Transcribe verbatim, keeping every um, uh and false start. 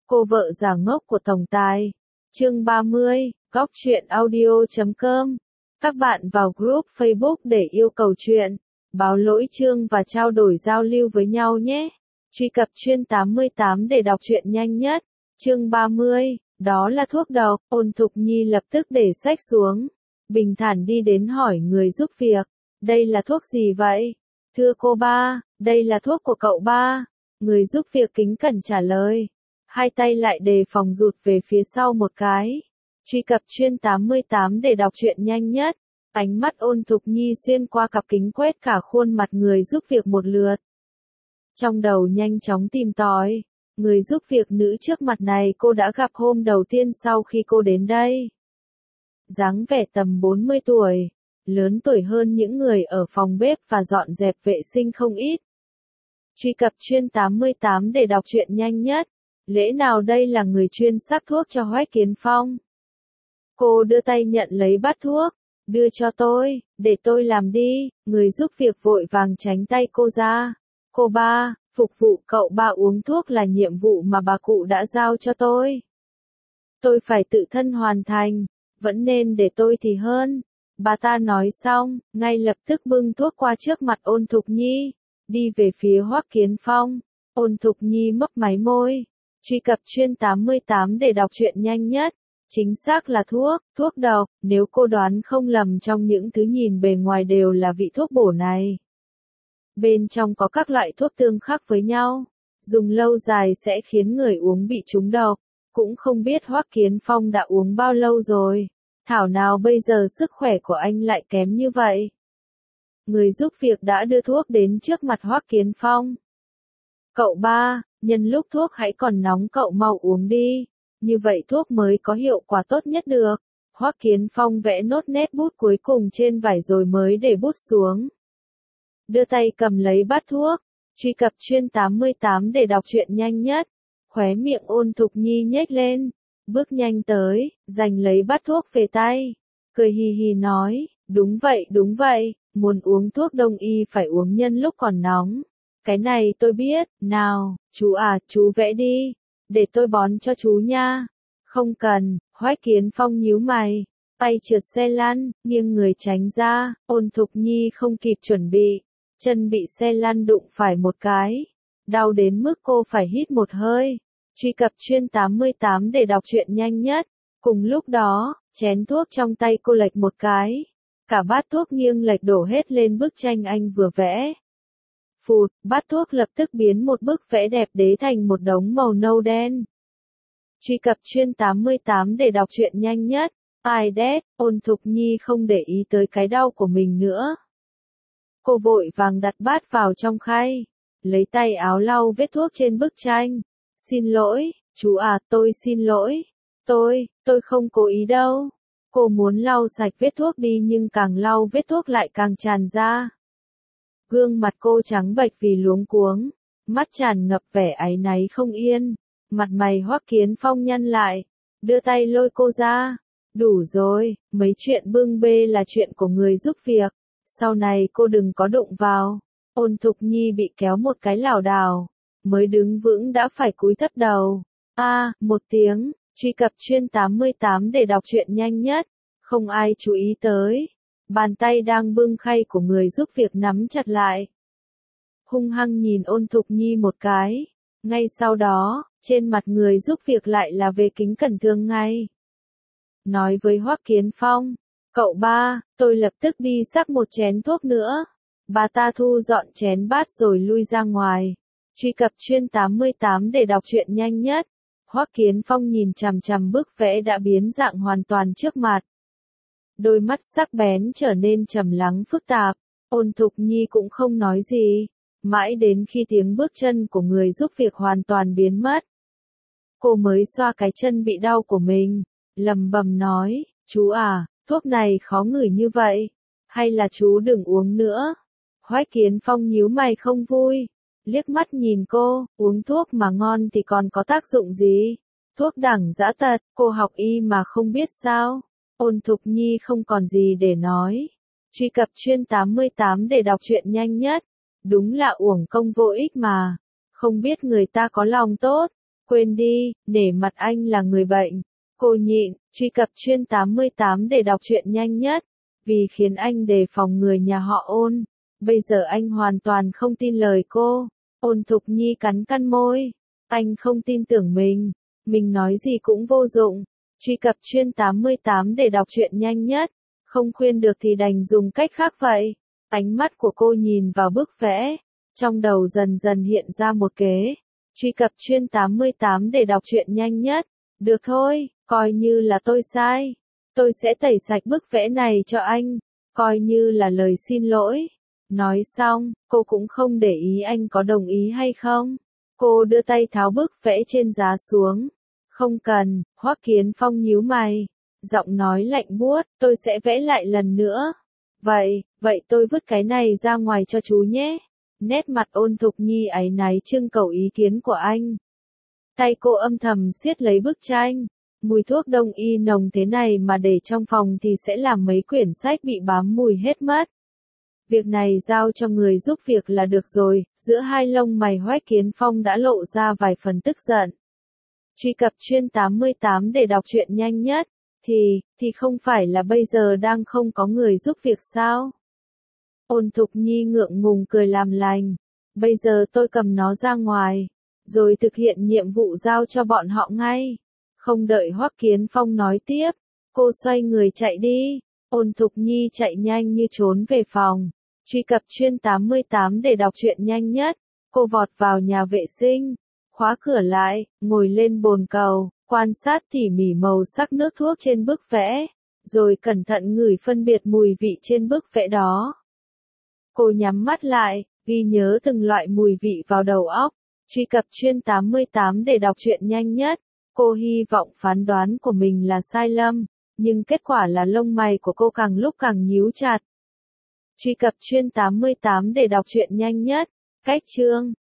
Cô vợ già ngốc của tổng tài. Chương ba mươi, góc truyện audio chấm com. Các bạn vào group Facebook để yêu cầu truyện, báo lỗi chương và trao đổi giao lưu với nhau nhé. Truy cập chuyên tám mươi tám để đọc truyện nhanh nhất. Chương ba mươi, đó là thuốc độc. Ôn Thục Nhi lập tức để sách xuống, bình thản đi đến hỏi người giúp việc, đây là thuốc gì vậy? Thưa cô ba, đây là thuốc của cậu ba. Người giúp việc kính cẩn trả lời, hai tay lại đề phòng rụt về phía sau một cái. Truy cập chuyên tám mươi tám để đọc truyện nhanh nhất. Ánh mắt Ôn Thục Nhi xuyên qua cặp kính quét cả khuôn mặt người giúp việc một lượt. Trong đầu nhanh chóng tìm tòi, người giúp việc nữ trước mặt này cô đã gặp hôm đầu tiên sau khi cô đến đây. Dáng vẻ tầm bốn mươi tuổi, lớn tuổi hơn những người ở phòng bếp và dọn dẹp vệ sinh không ít. Truy cập chuyên tám mươi tám để đọc truyện nhanh nhất. Lẽ nào đây là người chuyên sắc thuốc cho Hoắc Kiến Phong? Cô đưa tay nhận lấy bát thuốc, đưa cho tôi, để tôi làm đi. Người giúp việc vội vàng tránh tay cô ra. Cô ba, phục vụ cậu ba uống thuốc là nhiệm vụ mà bà cụ đã giao cho tôi. Tôi phải tự thân hoàn thành, vẫn nên để tôi thì hơn. Bà ta nói xong, ngay lập tức bưng thuốc qua trước mặt Ôn Thục Nhi, đi về phía Hoắc Kiến Phong. Ôn Thục Nhi mấp máy môi. Truy cập chuyên tám mươi tám để đọc truyện nhanh nhất. Chính xác là thuốc, thuốc độc, nếu cô đoán không lầm trong những thứ nhìn bề ngoài đều là vị thuốc bổ này. Bên trong có các loại thuốc tương khắc với nhau, dùng lâu dài sẽ khiến người uống bị trúng độc. Cũng không biết Hoắc Kiến Phong đã uống bao lâu rồi, thảo nào bây giờ sức khỏe của anh lại kém như vậy. Người giúp việc đã đưa thuốc đến trước mặt Hoắc Kiến Phong. Cậu ba, nhân lúc thuốc hãy còn nóng cậu mau uống đi, như vậy thuốc mới có hiệu quả tốt nhất được. Hoắc Kiến Phong vẽ nốt nét bút cuối cùng trên vải rồi mới để bút xuống. Đưa tay cầm lấy bát thuốc, truy cập chuyên tám mươi tám để đọc truyện nhanh nhất. Khóe miệng Ôn Thục Nhi nhếch lên, bước nhanh tới, giành lấy bát thuốc về tay, cười hì hì nói, đúng vậy đúng vậy, muốn uống thuốc đông y phải uống nhân lúc còn nóng. Cái này tôi biết, nào, chú à, chú vẽ đi, để tôi bón cho chú nha. Không cần, Hoắc Kiến Phong nhíu mày, tay trượt xe lăn, nghiêng người tránh ra. Ôn Thục Nhi không kịp chuẩn bị, chân bị xe lăn đụng phải một cái, đau đến mức cô phải hít một hơi. Truy cập chuyên tám mươi tám để đọc truyện nhanh nhất. Cùng lúc đó, chén thuốc trong tay cô lệch một cái, cả bát thuốc nghiêng lệch đổ hết lên bức tranh anh vừa vẽ. Phụt, bát thuốc lập tức biến một bức vẽ đẹp đế thành một đống màu nâu đen. Truy cập chuyên tám mươi tám để đọc truyện nhanh nhất. Ai đét, Ôn Thục Nhi không để ý tới cái đau của mình nữa. Cô vội vàng đặt bát vào trong khay, lấy tay áo lau vết thuốc trên bức tranh. Xin lỗi, chú à, tôi xin lỗi. Tôi, tôi không cố ý đâu. Cô muốn lau sạch vết thuốc đi nhưng càng lau vết thuốc lại càng tràn ra. Gương mặt cô trắng bệch vì luống cuống, mắt tràn ngập vẻ áy náy không yên. Mặt mày Hoắc Kiến Phong nhăn lại, đưa tay lôi cô ra. Đủ rồi, mấy chuyện bưng bê là chuyện của người giúp việc, sau này cô đừng có đụng vào. Ôn Thục Nhi bị kéo một cái lảo đảo, mới đứng vững đã phải cúi thấp đầu. A, à, một tiếng, truy cập chuyên tám mươi tám để đọc truyện nhanh nhất. Không ai chú ý tới, bàn tay đang bưng khay của người giúp việc nắm chặt lại. Hung hăng nhìn Ôn Thục Nhi một cái, ngay sau đó, trên mặt người giúp việc lại là về kính cẩn thường ngay. Nói với Hoắc Kiến Phong, cậu ba, tôi lập tức đi xắc một chén thuốc nữa. Bà ta thu dọn chén bát rồi lui ra ngoài. Truy cập chuyên tám mươi tám để đọc truyện nhanh nhất. Hoắc Kiến Phong nhìn chằm chằm bức vẽ đã biến dạng hoàn toàn trước mặt. Đôi mắt sắc bén trở nên trầm lắng phức tạp. Ôn Thục Nhi cũng không nói gì, mãi đến khi tiếng bước chân của người giúp việc hoàn toàn biến mất. Cô mới xoa cái chân bị đau của mình, lầm bầm nói, chú à, thuốc này khó ngửi như vậy, hay là chú đừng uống nữa. Hoắc Kiến Phong nhíu mày không vui, liếc mắt nhìn cô, uống thuốc mà ngon thì còn có tác dụng gì? Thuốc đẳng dã tật, cô học y mà không biết sao? Ôn Thục Nhi không còn gì để nói. Truy cập chuyên tám mươi tám để đọc truyện nhanh nhất. Đúng là uổng công vô ích mà. Không biết người ta có lòng tốt. Quên đi, nể mặt anh là người bệnh. Cô nhịn, truy cập chuyên tám mươi tám để đọc truyện nhanh nhất. Vì khiến anh đề phòng người nhà họ Ôn. Bây giờ anh hoàn toàn không tin lời cô. Ôn Thục Nhi cắn cắn môi. Anh không tin tưởng mình. Mình nói gì cũng vô dụng. Truy cập chuyên tám mươi tám để đọc truyện nhanh nhất. Không khuyên được thì đành dùng cách khác vậy. Ánh mắt của cô nhìn vào bức vẽ. Trong đầu dần dần hiện ra một kế. Truy cập chuyên tám mươi tám để đọc truyện nhanh nhất. Được thôi, coi như là tôi sai. Tôi sẽ tẩy sạch bức vẽ này cho anh. Coi như là lời xin lỗi. Nói xong, cô cũng không để ý anh có đồng ý hay không. Cô đưa tay tháo bức vẽ trên giá xuống. Không cần, Hoắc Kiến Phong nhíu mày. Giọng nói lạnh buốt, tôi sẽ vẽ lại lần nữa. Vậy, vậy tôi vứt cái này ra ngoài cho chú nhé. Nét mặt Ôn Thục Nhi áy náy trưng cầu ý kiến của anh. Tay cô âm thầm siết lấy bức tranh. Mùi thuốc đông y nồng thế này mà để trong phòng thì sẽ làm mấy quyển sách bị bám mùi hết mất. Việc này giao cho người giúp việc là được rồi. Giữa hai lông mày Hoắc Kiến Phong đã lộ ra vài phần tức giận. Truy cập chuyên tám mươi tám để đọc truyện nhanh nhất. Thì, thì không phải là bây giờ đang không có người giúp việc sao? Ôn Thục Nhi ngượng ngùng cười làm lành. Bây giờ tôi cầm nó ra ngoài. Rồi thực hiện nhiệm vụ giao cho bọn họ ngay. Không đợi Hoắc Kiến Phong nói tiếp. Cô xoay người chạy đi. Ôn Thục Nhi chạy nhanh như trốn về phòng. Truy cập chuyên tám mươi tám để đọc truyện nhanh nhất. Cô vọt vào nhà vệ sinh. Khóa cửa lại, ngồi lên bồn cầu, quan sát tỉ mỉ màu sắc nước thuốc trên bức vẽ. Rồi cẩn thận ngửi phân biệt mùi vị trên bức vẽ đó. Cô nhắm mắt lại, ghi nhớ từng loại mùi vị vào đầu óc. Truy cập chuyên tám mươi tám để đọc truyện nhanh nhất. Cô hy vọng phán đoán của mình là sai lầm, nhưng kết quả là lông mày của cô càng lúc càng nhíu chặt. Truy cập chuyên tám mươi tám để đọc truyện nhanh nhất. Cách chương